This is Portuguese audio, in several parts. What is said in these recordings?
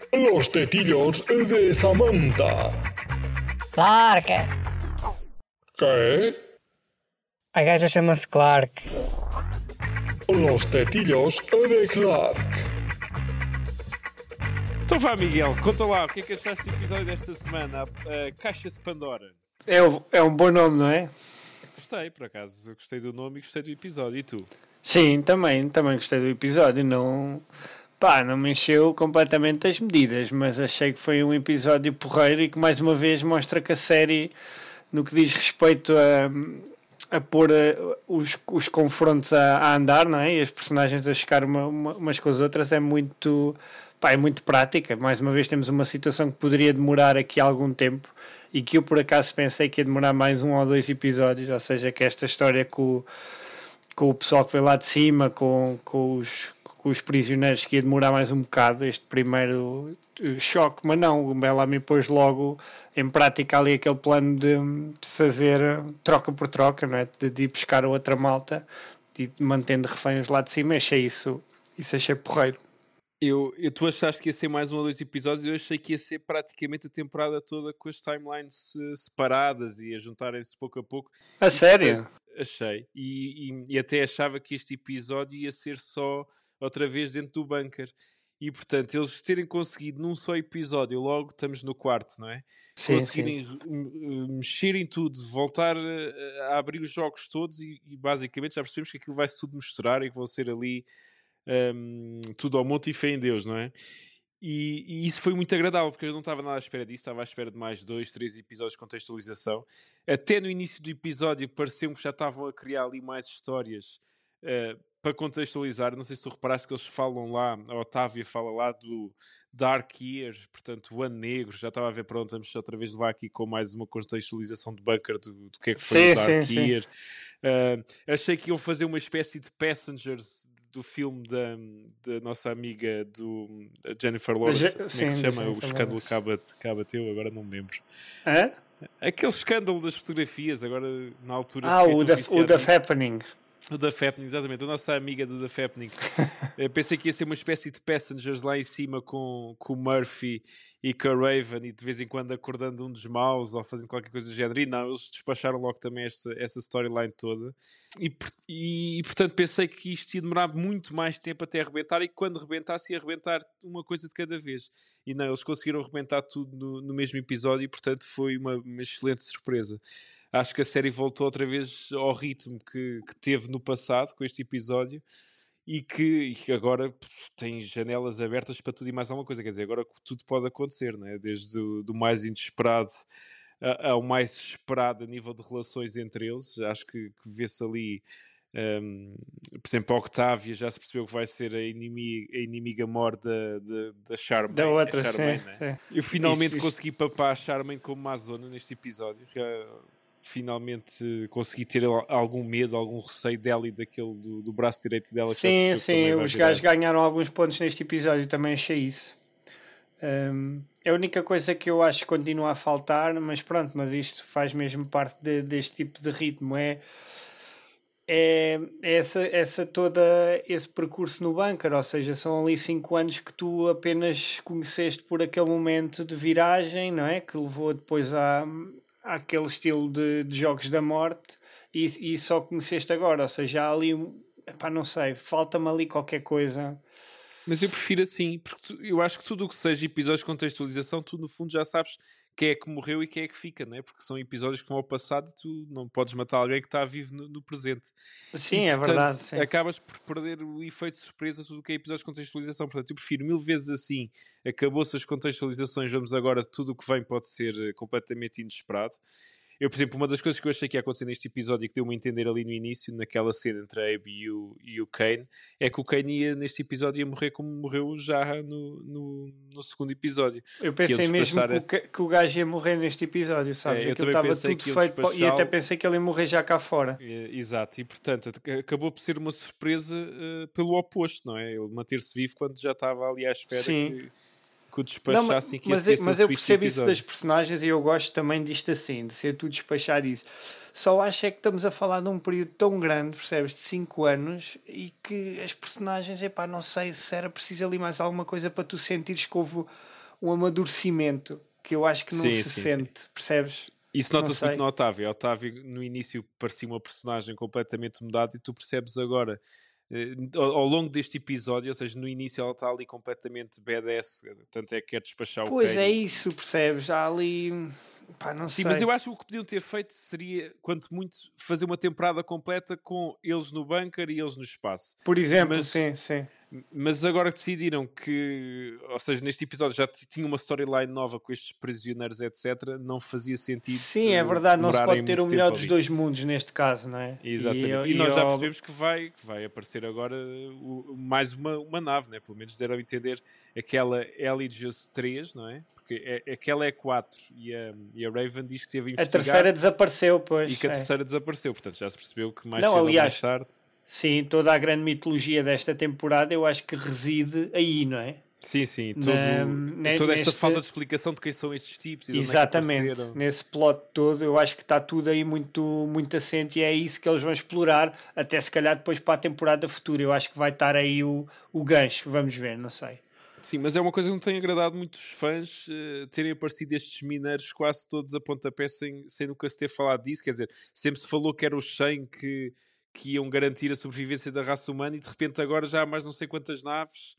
Los tetillos de Samantha. Clark! ¿Qué? A gaja chama-se Clark. Los tetillos de Clark. Então vá, Miguel, conta lá, o que é que achaste do episódio desta semana? A Caixa de Pandora. É um bom nome, não é? Gostei, por acaso. Eu gostei do nome e gostei do episódio. E tu? Sim, também gostei do episódio. Não me encheu completamente as medidas, mas achei que foi um episódio porreiro e que mais uma vez mostra que a série, no que diz respeito a pôr os confrontos a andar, não é? E as personagens a chocar umas com as outras, é muito prática. Mais uma vez temos uma situação que poderia demorar aqui algum tempo e que eu por acaso pensei que ia demorar mais 1 ou 2 episódios, ou seja, que esta história com o pessoal que veio lá de cima, com os prisioneiros, que ia demorar mais um bocado, este primeiro choque, mas não, o Bellamy pôs logo em prática ali aquele plano de fazer troca por troca, não é? De ir buscar a outra malta e mantendo reféns lá de cima. Achei isso achei porreiro. Tu achaste que ia ser mais 1 ou 2 episódios, eu achei que ia ser praticamente a temporada toda com as timelines separadas e a juntarem-se pouco a pouco. A sério? Portanto, achei. E até achava que este episódio ia ser só outra vez dentro do bunker. E portanto, eles terem conseguido num só episódio, logo estamos no quarto, não é? Sim, conseguirem mexer em tudo, voltar a abrir os jogos todos e basicamente já percebemos que aquilo vai-se tudo mostrar e que vão ser ali tudo ao monte e fé em Deus, não é? E isso foi muito agradável, porque eu não estava nada à espera disso, estava à espera de mais 2, 3 episódios de contextualização. Até no início do episódio pareceu-me que já estavam a criar ali mais histórias para contextualizar. Não sei se tu reparaste que eles falam lá, a Otávia fala lá do Dark Year, portanto o Ano Negro. Já estava a ver, pronto, vamos outra vez lá aqui com mais uma contextualização de bunker do que é que foi o Dark Year. Achei que iam fazer uma espécie de Passengers do filme da nossa amiga do Jennifer Lawrence. Como é que se chama? O escândalo que abateu, agora não me lembro. Aquele escândalo das fotografias, agora na altura. O The Happening. O The Fappening, exatamente. A nossa amiga do The Fappening. Pensei que ia ser uma espécie de Passengers lá em cima com o Murphy e com a Raven e de vez em quando acordando um dos maus ou fazendo qualquer coisa do género. E não, eles despacharam logo também essa storyline toda. E portanto pensei que isto ia demorar muito mais tempo até arrebentar e que quando arrebentasse ia arrebentar uma coisa de cada vez. E não, eles conseguiram arrebentar tudo no mesmo episódio e portanto foi uma excelente surpresa. Acho que a série voltou outra vez ao ritmo que teve no passado com este episódio e que agora tem janelas abertas para tudo e mais alguma coisa. Quer dizer, agora tudo pode acontecer, não é? Desde do mais inesperado ao mais esperado a nível de relações entre eles. Acho que vê-se ali, por exemplo, a Octávia já se percebeu que vai ser a inimiga mor da Charmaine. Da outra, Charmaine, sim, né? sim. Eu finalmente consegui papar a Charmaine como uma zona neste episódio. Finalmente consegui ter algum medo, algum receio dela e daquele do braço direito dela. Sim, os gajos ganharam alguns pontos neste episódio, também achei isso. A única coisa que eu acho que continua a faltar, mas pronto, mas isto faz mesmo parte deste tipo de ritmo, é esse percurso no bunker, ou seja, são ali 5 anos que tu apenas conheceste por aquele momento de viragem, não é? Que levou depois àquele estilo de jogos da morte e só conheceste agora, ou seja, há ali, não sei, falta-me ali qualquer coisa. Mas eu prefiro assim, porque eu acho que tudo o que seja episódios de contextualização, tu no fundo já sabes quem é que morreu e quem é que fica, não é? Porque são episódios que vão ao passado e tu não podes matar alguém que está vivo no presente. Sim, e, é portanto, verdade. Sim. Acabas por perder o efeito de surpresa tudo o que é episódios de contextualização. Portanto, eu prefiro 1000 vezes assim. Acabou-se as contextualizações, vamos agora, tudo o que vem pode ser completamente inesperado. Eu, por exemplo, uma das coisas que eu achei que ia acontecer neste episódio e que deu-me a entender ali no início, naquela cena entre a Abby e o Kane, é que o Kane neste episódio ia morrer como morreu já no segundo episódio. Eu pensei mesmo que o gajo ia morrer neste episódio, sabes? Eu também pensei que ia feito e até pensei que ele ia morrer já cá fora. Exato, e portanto acabou por ser uma surpresa pelo oposto, não é? Ele manter-se vivo quando já estava ali à espera que que o Não, despachassem que ia ser mas o eu twist do percebo isso das episódio. personagens e eu gosto também disto assim, de ser tu despachar isso. Só acho é que estamos a falar de um período tão grande, percebes, de 5 anos, e que as personagens, epá, não sei se era preciso ali mais alguma coisa para tu sentires que houve um amadurecimento, que eu acho que não Sim, se sim, sim. sente, percebes? Isso Não nota-se muito sei. no Otávio. O Otávio, no início, parecia uma personagem completamente mudada e tu percebes agora, ao longo deste episódio, ou seja, no início ela está ali completamente badass, tanto é que quer despachar o Pois é Kane. isso, percebes? Há ali, pá, não Sim, mas eu sei. acho que o que podiam ter feito seria, quanto muito, fazer uma temporada completa com eles no bunker e eles no espaço. Por exemplo, Mas, sim, sim. mas agora decidiram que, ou seja, neste episódio já tinha uma storyline nova com estes prisioneiros, etc. Não fazia sentido Sim, é verdade, não se demorarem pode ter muito o melhor tempo dos ali. dois mundos neste caso, não é? Exatamente. E nós já percebemos que vai aparecer agora mais uma nave, né? Pelo menos deram a entender aquela Eligious 3, não é? Porque aquela é 4 e a Raven diz que teve a a investigar terceira desapareceu, pois. e que a É. terceira desapareceu. Portanto, já se percebeu que mais Não, cedo ou mais aliás, tarde. sim, toda a grande mitologia desta temporada eu acho que reside aí, não é? Sim, toda esta Neste, falta de explicação de quem são estes tipos e de onde é que exatamente, apareceram. nesse plot todo, eu acho que está tudo aí muito, muito assente e é isso que eles vão explorar, até se calhar depois para a temporada futura. Eu acho que vai estar aí o gancho, vamos ver, não sei. Sim, mas é uma coisa que não tem agradado muito os fãs terem aparecido estes mineiros quase todos a pontapé sem nunca se ter falado disso. Quer dizer, sempre se falou que era os 100 que iam garantir a sobrevivência da raça humana e de repente agora já há mais não sei quantas naves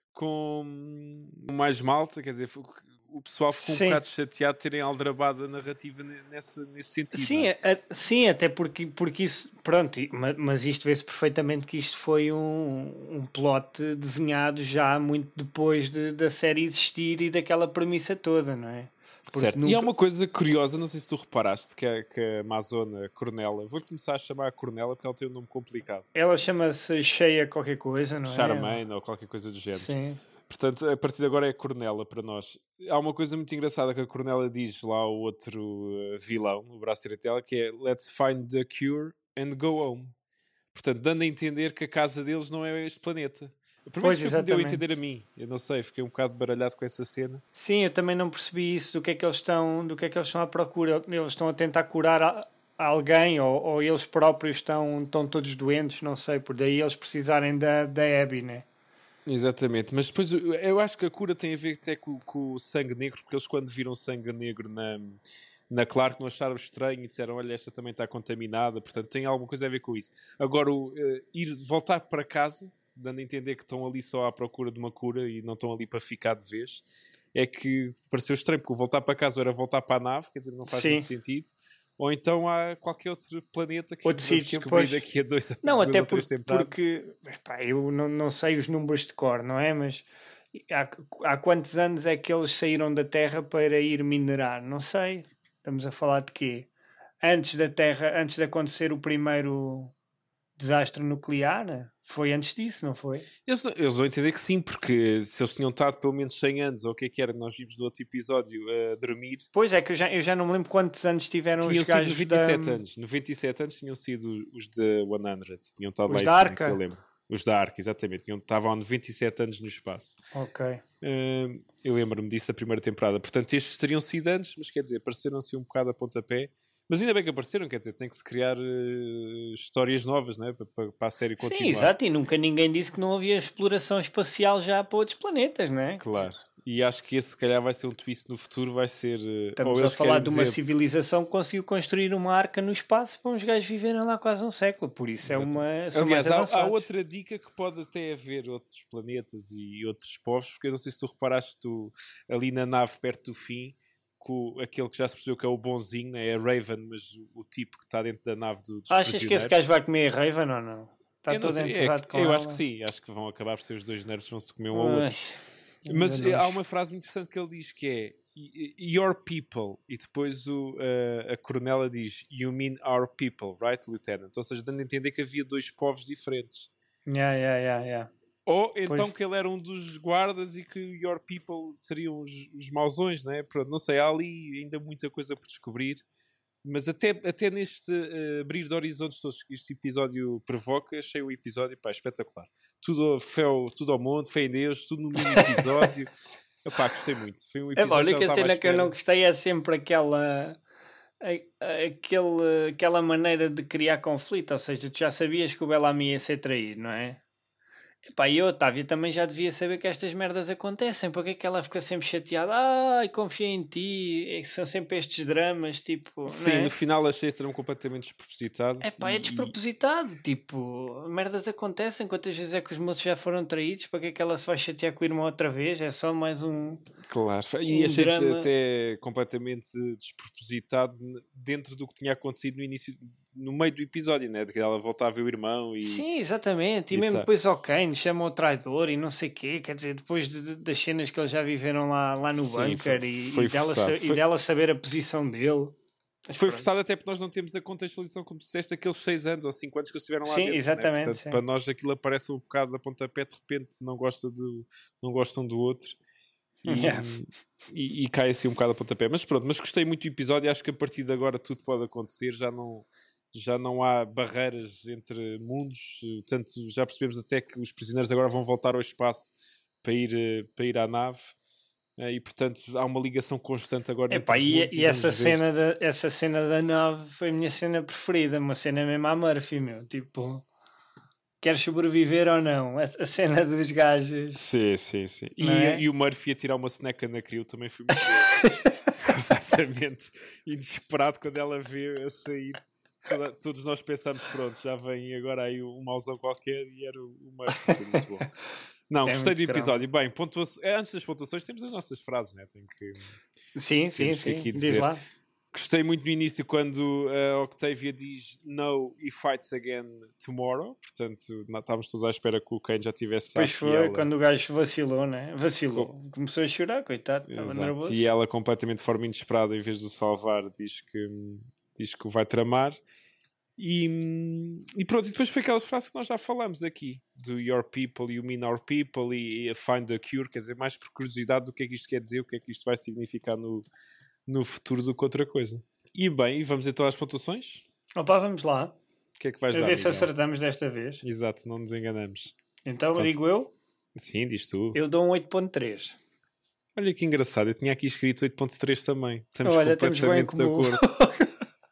com mais malta. Quer dizer, o pessoal ficou um Sim. bocado chateado de terem aldrabado a narrativa nesse sentido. Sim, não é? sim, até porque isso, pronto, mas isto vê-se perfeitamente que isto foi um plot desenhado já muito depois da série existir e daquela premissa toda, não é? Porque Certo. E há uma coisa curiosa, não sei se tu reparaste, que a Amazona, a Cornela, vou começar a chamar a Cornela porque ela tem um nome complicado. ela chama-se Cheia qualquer coisa, não é? Charmaine ou qualquer coisa do género. Sim. Portanto, a partir de agora é Cornela para nós. Há uma coisa muito engraçada que a Cornela diz lá ao outro vilão, o braço direito dela, que é Let's find the cure and go home. Portanto, dando a entender que a casa deles não é este planeta. Pelo menos Pois, foi o que me deu a exatamente. entender a mim. Eu não sei, fiquei um bocado baralhado com essa cena. Sim, eu também não percebi isso, do que é que eles estão à procura. Eles estão a tentar curar alguém ou eles próprios estão todos doentes, não sei, por daí eles precisarem da Abby, né? Exatamente, mas depois eu acho que a cura tem a ver até com o sangue negro, porque eles quando viram sangue negro na Clark não acharam estranho e disseram, olha, esta também está contaminada, portanto tem alguma coisa a ver com isso. Agora, voltar para casa, dando a entender que estão ali só à procura de uma cura e não estão ali para ficar de vez, é que pareceu estranho, porque o voltar para casa era voltar para a nave, quer dizer, não faz Sim. muito sentido. Ou então há qualquer outro planeta que Outro vamos sítio, descobrir pois. daqui a duas Não, ou até três temporadas. porque epá, eu não sei os números de cor, não é? Mas há quantos anos é que eles saíram da Terra para ir minerar? Não sei. Estamos a falar de quê? Antes de acontecer o primeiro desastre nuclear? Foi antes disso, não foi? Eles vão entender que sim, porque se eles tinham estado pelo menos 100 anos, ou o que é que era, nós vimos no outro episódio, a dormir, Pois é, que eu já não me lembro quantos anos tiveram tinham os sido gajos 97 anos. 97 anos tinham sido os de 100, tinham estado Os lá em da cima, Arca? que eu lembro. Os da Arca, exatamente. Estavam há 97 anos no espaço. Ok. Eu lembro-me disso a primeira temporada. Portanto, estes teriam sido antes, mas quer dizer, apareceram-se um bocado a pontapé. Mas ainda bem que apareceram, quer dizer, tem que se criar histórias novas, né, para a série continuar. Sim, exato, e nunca ninguém disse que não havia exploração espacial já para outros planetas, não é? Claro. E acho que esse, se calhar, vai ser um twist no futuro, vai ser... Estamos a falar de uma civilização que conseguiu construir uma arca no espaço para uns gajos viverem lá quase um século, por isso é uma... Aliás, há outra dica que pode até haver outros planetas e outros povos, porque eu não sei se tu reparaste ali na nave perto do fim, com aquele que já se percebeu que é o bonzinho, é a Raven, mas o tipo que está dentro da nave dos Achas que esse gajo vai comer a Raven ou não? Está eu não todo sei, enterrado com eu ela? acho que sim, acho que vão acabar por ser os dois nerds, vão se comer um ao outro. Mas há uma frase muito interessante que ele diz que é Your people, e depois a coronela diz You mean our people, right, Lieutenant? Ou seja, dando a entender que havia dois povos diferentes. Yeah. Ou então Pois. que ele era um dos guardas e que Your people seriam os mauzões, né? Pronto, não sei, há ali ainda muita coisa por descobrir. Mas até neste abrir de horizontes todos que este episódio provoca, achei o episódio espetacular. Tudo ao monte, fé em Deus, tudo no mini episódio. Epá, gostei muito. Foi um A episódio que já única não estava à cena que eu não espera. gostei é sempre aquela maneira de criar conflito. Ou seja, tu já sabias que o Bellamy ia ser traído, não é? Epá, e a Otávia também já devia saber que estas merdas acontecem. Porque é que ela fica sempre chateada? Ai, confia em ti. É que são sempre estes dramas, tipo, não Sim, é? no final achei esse drama completamente despropositado. Epá, é despropositado. Tipo, merdas acontecem. Quantas vezes é que os moços já foram traídos? Para que é que ela se vai chatear com o irmão outra vez? É só mais um Claro, e achei drama. até completamente despropositado dentro do que tinha acontecido no início, no meio do episódio, né? De que ela voltava a ver o irmão e Sim, exatamente. E e mesmo tá. depois ao Kane chamam o traidor e não sei o quê. Quer dizer, depois das cenas que eles já viveram lá no Sim, bunker foi e forçado. dela saber a posição dele. Mas Foi pronto. forçado até porque nós não temos a contextualização, como tu disseste, aqueles 6 anos ou 5 anos que eles estiveram lá Sim, dentro. Né? exatamente. Portanto, Sim. para nós aquilo aparece um bocado a pontapé, de repente não gostam do outro. E, Yeah. e cai assim um bocado a pontapé. Mas pronto, mas gostei muito do episódio e acho que a partir de agora tudo pode acontecer. Já não há barreiras entre mundos. Tanto já percebemos até que os prisioneiros agora vão voltar ao espaço para ir à nave. E portanto há uma ligação constante agora Epá, entre os mundos. e essa vamos ver. essa cena da nave foi a minha cena preferida. Uma cena mesmo à Murphy, meu. Tipo, queres sobreviver ou não? A cena dos gajos. Sim. Não é? E o Murphy a tirar uma soneca na crew também foi muito bom. Completamente inesperado quando ela vê a sair. Todos nós pensamos, pronto, já vem agora aí um mauzão qualquer e era o Murphy. Foi muito bom. Não, É gostei do muito episódio. Bem, antes das pontuações temos as nossas frases, né? Sim, Temos que aqui diz dizer. lá. Gostei muito no início quando a Octavia diz no, he fights again tomorrow. Portanto, estávamos todos à espera que o Kane já tivesse Pois saco. foi, quando o gajo vacilou, né? Vacilou. Começou a chorar, coitado. Estava nervoso. E ela, completamente de forma inesperada, em vez de o salvar, diz que o vai tramar. E pronto, e depois foi aquelas frases que nós já falamos aqui, do your people, you mean our people, e find a cure, quer dizer, mais por curiosidade do que é que isto quer dizer, o que é que isto vai significar no futuro do que outra coisa. E bem, vamos então às pontuações? Opa, vamos lá. O que é que vais A dar, ver se Miguel? acertamos desta vez. Exato, não nos enganamos. Então, Conta. digo eu, Sim, diz tu. eu dou um 8.3. Olha que engraçado, eu tinha aqui escrito 8.3 também. Estamos Olha, estamos bem em completamente de comum. acordo.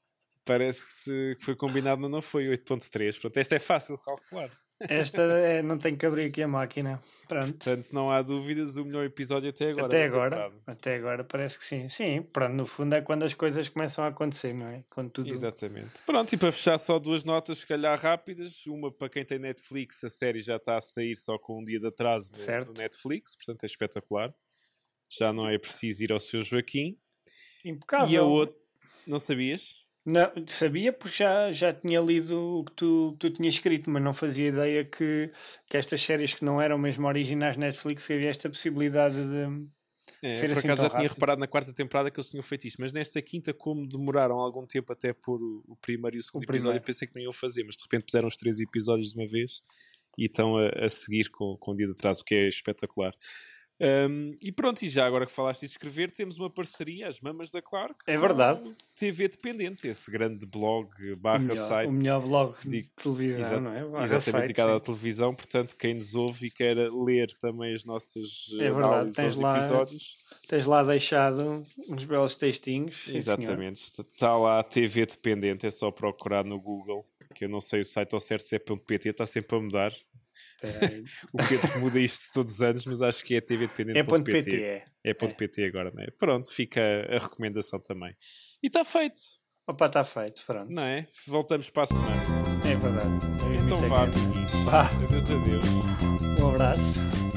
Parece que foi combinado, mas não foi 8.3. Pronto, esta é fácil de calcular. Esta não tem que abrir aqui a máquina. Pronto. Portanto, não há dúvidas, o melhor episódio até agora. Até agora parece que sim. Sim, pronto, no fundo é quando as coisas começam a acontecer, não é? Quando tudo... Exatamente. Pronto, e para fechar só duas notas, se calhar rápidas. Uma para quem tem Netflix, a série já está a sair só com um dia de atraso no Netflix, portanto é espetacular. Já não é preciso ir ao seu Joaquim. Impecável. E a outra, não sabias? Não, sabia porque já tinha lido o que tu tinhas escrito, mas não fazia ideia que estas séries que não eram mesmo originais Netflix havia esta possibilidade de ser por assim acaso tão já tinha rápido. reparado na quarta temporada que eles tinham feito isto, mas nesta quinta, como demoraram algum tempo até pôr o primeiro e o segundo episódio, eu pensei que não iam fazer, mas de repente puseram os 3 episódios de uma vez e estão a seguir com um dia de atraso, o que é espetacular. E pronto, e já agora que falaste de escrever, temos uma parceria, As Mamas da Clark, É verdade. com o TV Dependente, esse grande blog / site. O melhor blog de televisão, não é? Exatamente, site, dedicado à sim. televisão. Portanto, quem nos ouve e quer ler também as nossas É verdade, análises aos episódios. Tens lá deixado uns belos textinhos. Sim, Exatamente, está lá a TV Dependente, é só procurar no Google, que eu não sei o site ao certo se é .pt, está sempre a mudar. O Pedro muda isto todos os anos, mas acho que é tvdependente.pt. É .pt agora, não é? Pronto, fica a recomendação também. E está feito. Opa, está feito, pronto. Não é? Voltamos para a semana. É verdade. Então vá, amiguinhos. Vá. Adeus. Um abraço.